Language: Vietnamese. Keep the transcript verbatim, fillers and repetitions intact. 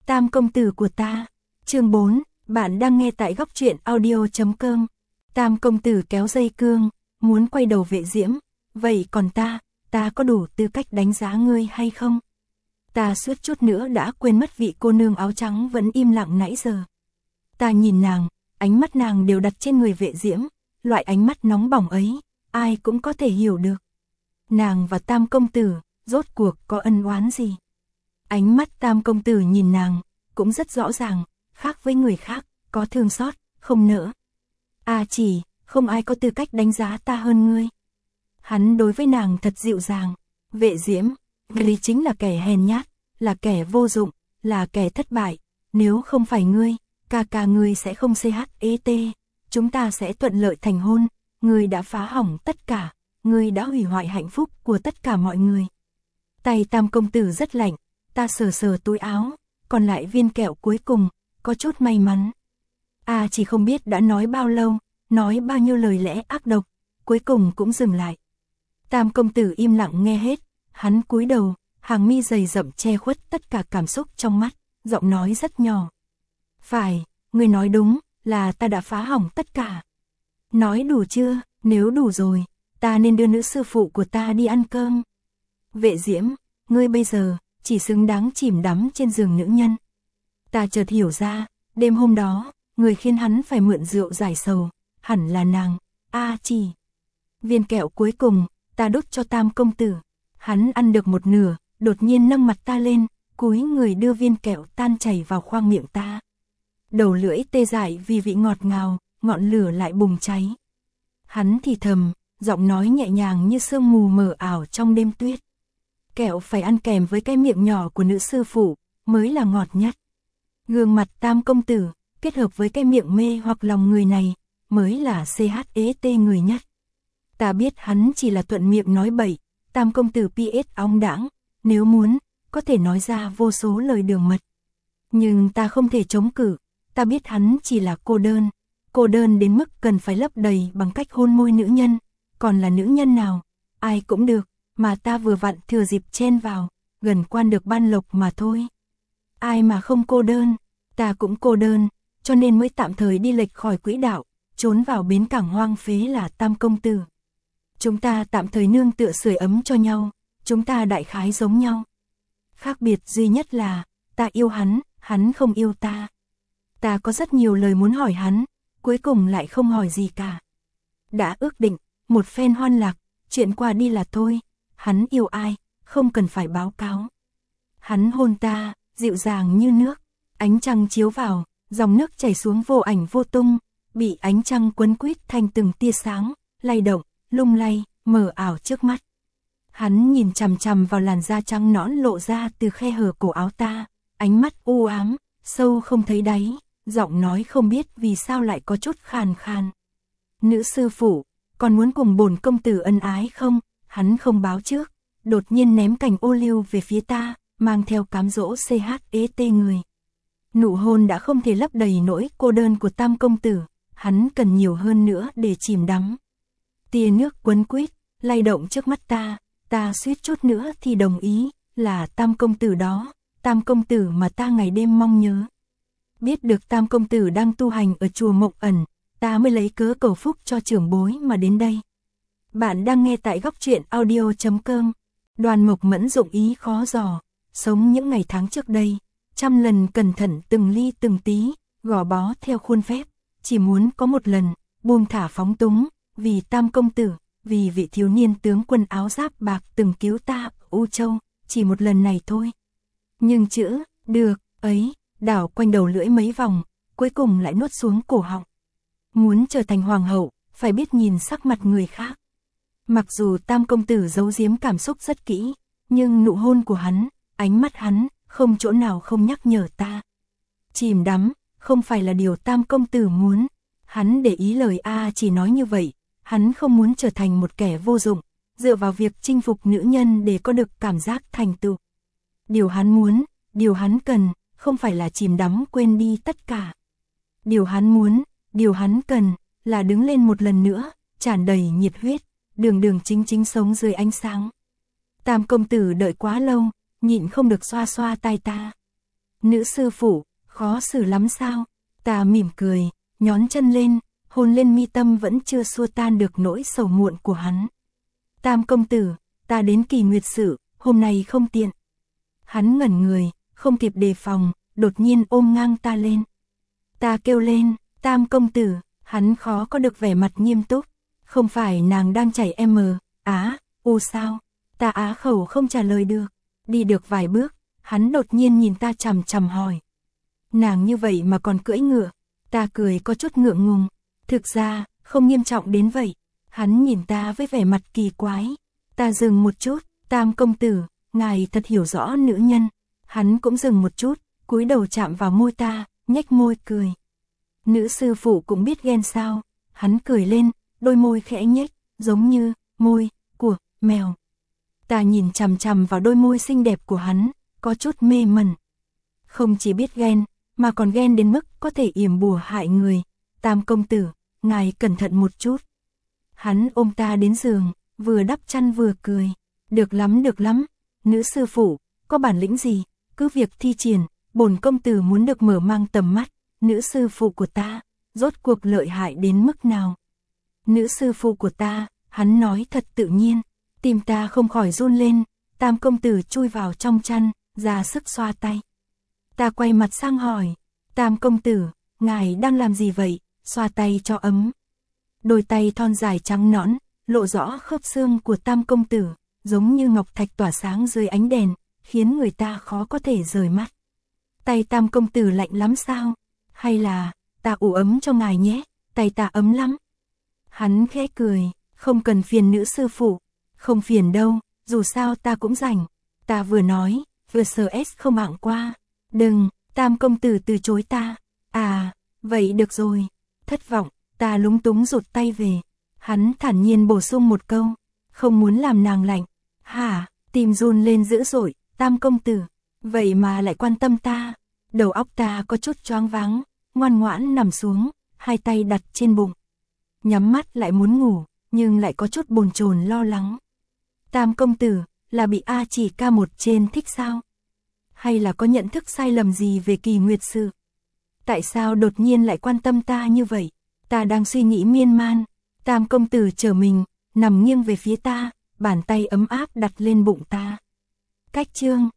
Tam công tử của ta. Chương bốn, bạn đang nghe tại góc truyện audio chấm com. Tam công tử kéo dây cương, muốn quay đầu Vệ Diễm, vậy còn ta, ta có đủ tư cách đánh giá ngươi hay không? Ta suýt chút nữa đã quên mất vị cô nương áo trắng vẫn im lặng nãy giờ. Ta nhìn nàng, ánh mắt nàng đều đặt trên người Vệ Diễm, loại ánh mắt nóng bỏng ấy, ai cũng có thể hiểu được. Nàng và Tam công tử, rốt cuộc có ân oán gì? Ánh mắt Tam công tử nhìn nàng, cũng rất rõ ràng, khác với người khác, có thương xót, không nỡ. À chỉ, không ai có tư cách đánh giá ta hơn ngươi. Hắn đối với nàng thật dịu dàng. Vệ Diễm, ngươi chính là kẻ hèn nhát, là kẻ vô dụng, là kẻ thất bại. Nếu không phải ngươi, ca ca ngươi sẽ không chat, chúng ta sẽ thuận lợi thành hôn. Ngươi đã phá hỏng tất cả, ngươi đã hủy hoại hạnh phúc của tất cả mọi người. Tay Tam công tử rất lạnh, ta sờ sờ túi áo, còn lại viên kẹo cuối cùng, có chút may mắn. À chỉ không biết đã nói bao lâu, nói bao nhiêu lời lẽ ác độc, cuối cùng cũng dừng lại. Tam công tử im lặng nghe hết, hắn cúi đầu, hàng mi dày rậm che khuất tất cả cảm xúc trong mắt, giọng nói rất nhỏ. Phải, ngươi nói đúng, là ta đã phá hỏng tất cả. Nói đủ chưa? Nếu đủ rồi, ta nên đưa nữ sư phụ của ta đi ăn cơm. Vệ Diễm, ngươi bây giờ chỉ xứng đáng chìm đắm trên giường nữ nhân. Ta chợt hiểu ra, đêm hôm đó, người khiến hắn phải mượn rượu giải sầu, hẳn là nàng. A chỉ. Viên kẹo cuối cùng, ta đút cho Tam công tử. Hắn ăn được một nửa, đột nhiên nâng mặt ta lên, cúi người đưa viên kẹo tan chảy vào khoang miệng ta. Đầu lưỡi tê dại vì vị ngọt ngào, ngọn lửa lại bùng cháy. Hắn thì thầm, giọng nói nhẹ nhàng như sương mù mờ ảo trong đêm tuyết. Kẹo phải ăn kèm với cái miệng nhỏ của nữ sư phụ, mới là ngọt nhất. Gương mặt Tam công tử, kết hợp với cái miệng mê hoặc lòng người này, mới là chat người nhất. Ta biết hắn chỉ là thuận miệng nói bậy, Tam công tử pê ét óng đãng, nếu muốn, có thể nói ra vô số lời đường mật. Nhưng ta không thể chống cự, ta biết hắn chỉ là cô đơn, cô đơn đến mức cần phải lấp đầy bằng cách hôn môi nữ nhân, còn là nữ nhân nào, ai cũng được, mà ta vừa vặn thừa dịp chen vào, gần quan được ban lộc mà thôi. Ai mà không cô đơn, ta cũng cô đơn, cho nên mới tạm thời đi lệch khỏi quỹ đạo, trốn vào bến cảng hoang phế là Tam công tử. Chúng ta tạm thời nương tựa sưởi ấm cho nhau, chúng ta đại khái giống nhau. Khác biệt duy nhất là, ta yêu hắn, hắn không yêu ta. Ta có rất nhiều lời muốn hỏi hắn, cuối cùng lại không hỏi gì cả. Đã ước định, một phen hoan lạc, chuyện qua đi là thôi, hắn yêu ai, không cần phải báo cáo. Hắn hôn ta, dịu dàng như nước, ánh trăng chiếu vào, dòng nước chảy xuống vô ảnh vô tung, bị ánh trăng quấn quýt thành từng tia sáng, lay động, lung lay, mờ ảo trước mắt. Hắn nhìn chằm chằm vào làn da trắng nõn lộ ra từ khe hở cổ áo ta, ánh mắt u ám, sâu không thấy đáy, giọng nói không biết vì sao lại có chút khàn khàn. Nữ sư phụ, còn muốn cùng bổn công tử ân ái không? Hắn không báo trước, đột nhiên ném cành ô liu về phía ta, mang theo cám dỗ chat người. Nụ hôn đã không thể lấp đầy nỗi cô đơn của Tam công tử, hắn cần nhiều hơn nữa để chìm đắm. Tia nước quấn quýt, lay động trước mắt ta, ta suýt chút nữa thì đồng ý, là Tam công tử đó, Tam công tử mà ta ngày đêm mong nhớ. Biết được Tam công tử đang tu hành ở chùa Mộng Ẩn, ta mới lấy cớ cầu phúc cho trưởng bối mà đến đây. Bạn đang nghe tại góc truyện audio chấm com. Đoàn Mộc Mẫn dụng ý khó dò, sống những ngày tháng trước đây, trăm lần cẩn thận từng ly từng tí, gò bó theo khuôn phép, chỉ muốn có một lần, buông thả phóng túng, vì Tam công tử, vì vị thiếu niên tướng quân áo giáp bạc từng cứu ta, U Châu, chỉ một lần này thôi. Nhưng chữ, được, ấy, đảo quanh đầu lưỡi mấy vòng, cuối cùng lại nuốt xuống cổ họng. Muốn trở thành hoàng hậu, phải biết nhìn sắc mặt người khác. Mặc dù Tam công tử giấu giếm cảm xúc rất kỹ, nhưng nụ hôn của hắn, ánh mắt hắn, không chỗ nào không nhắc nhở ta. Chìm đắm, không phải là điều Tam công tử muốn. Hắn để ý lời A chỉ nói như vậy, hắn không muốn trở thành một kẻ vô dụng, dựa vào việc chinh phục nữ nhân để có được cảm giác thành tựu. Điều hắn muốn, điều hắn cần, không phải là chìm đắm quên đi tất cả. Điều hắn muốn, điều hắn cần, là đứng lên một lần nữa, tràn đầy nhiệt huyết, đường đường chính chính sống dưới ánh sáng. Tam công tử đợi quá lâu, nhịn không được xoa xoa tai ta. Nữ sư phụ, khó xử lắm sao? Ta mỉm cười, nhón chân lên, hôn lên mi tâm vẫn chưa xua tan được nỗi sầu muộn của hắn. Tam công tử, ta đến Kỳ Nguyệt Sự, hôm nay không tiện. Hắn ngẩn người, không kịp đề phòng, đột nhiên ôm ngang ta lên. Ta kêu lên, Tam công tử, hắn khó có được vẻ mặt nghiêm túc. Không phải nàng đang chảy em á, u sao? Ta á khẩu không trả lời được. Đi được vài bước, hắn đột nhiên nhìn ta chằm chằm hỏi. Nàng như vậy mà còn cưỡi ngựa. Ta cười có chút ngượng ngùng. Thực ra, không nghiêm trọng đến vậy. Hắn nhìn ta với vẻ mặt kỳ quái. Ta dừng một chút, Tam công tử, ngài thật hiểu rõ nữ nhân. Hắn cũng dừng một chút, cúi đầu chạm vào môi ta, nhếch môi cười. Nữ sư phụ cũng biết ghen sao? Hắn cười lên, đôi môi khẽ nhếch, giống như môi của mèo. Ta nhìn chằm chằm vào đôi môi xinh đẹp của hắn, có chút mê mẩn. Không chỉ biết ghen, mà còn ghen đến mức có thể yểm bùa hại người. Tam công tử, ngài cẩn thận một chút. Hắn ôm ta đến giường, vừa đắp chăn vừa cười. Được lắm được lắm, nữ sư phụ, có bản lĩnh gì, cứ việc thi triển, bổn công tử muốn được mở mang tầm mắt. Nữ sư phụ của ta, rốt cuộc lợi hại đến mức nào? Nữ sư phụ của ta, hắn nói thật tự nhiên, tim ta không khỏi run lên. Tam công tử chui vào trong chăn, ra sức xoa tay. Ta quay mặt sang hỏi, Tam công tử, ngài đang làm gì vậy, xoa tay cho ấm. Đôi tay thon dài trắng nõn, lộ rõ khớp xương của Tam công tử, giống như ngọc thạch tỏa sáng dưới ánh đèn, khiến người ta khó có thể rời mắt. Tay Tam công tử lạnh lắm sao? Hay là, ta ủ ấm cho ngài nhé, tay ta ấm lắm. Hắn khẽ cười, không cần phiền nữ sư phụ. Không phiền đâu, dù sao ta cũng rảnh. Ta vừa nói, vừa sờ ét không mạng qua. Đừng, Tam công tử từ chối ta. À, vậy được rồi. Thất vọng, ta lúng túng rụt tay về. Hắn thản nhiên bổ sung một câu, không muốn làm nàng lạnh. Hả, tim run lên dữ dội, Tam công tử, vậy mà lại quan tâm ta. Đầu óc ta có chút choáng váng, ngoan ngoãn nằm xuống, hai tay đặt trên bụng. Nhắm mắt lại muốn ngủ, nhưng lại có chút bồn chồn lo lắng. Tam công tử, là bị A Chỉ ca một trên thích sao? Hay là có nhận thức sai lầm gì về Kỳ Nguyệt Sự? Tại sao đột nhiên lại quan tâm ta như vậy? Ta đang suy nghĩ miên man. Tam công tử trở mình, nằm nghiêng về phía ta, bàn tay ấm áp đặt lên bụng ta. Cách chương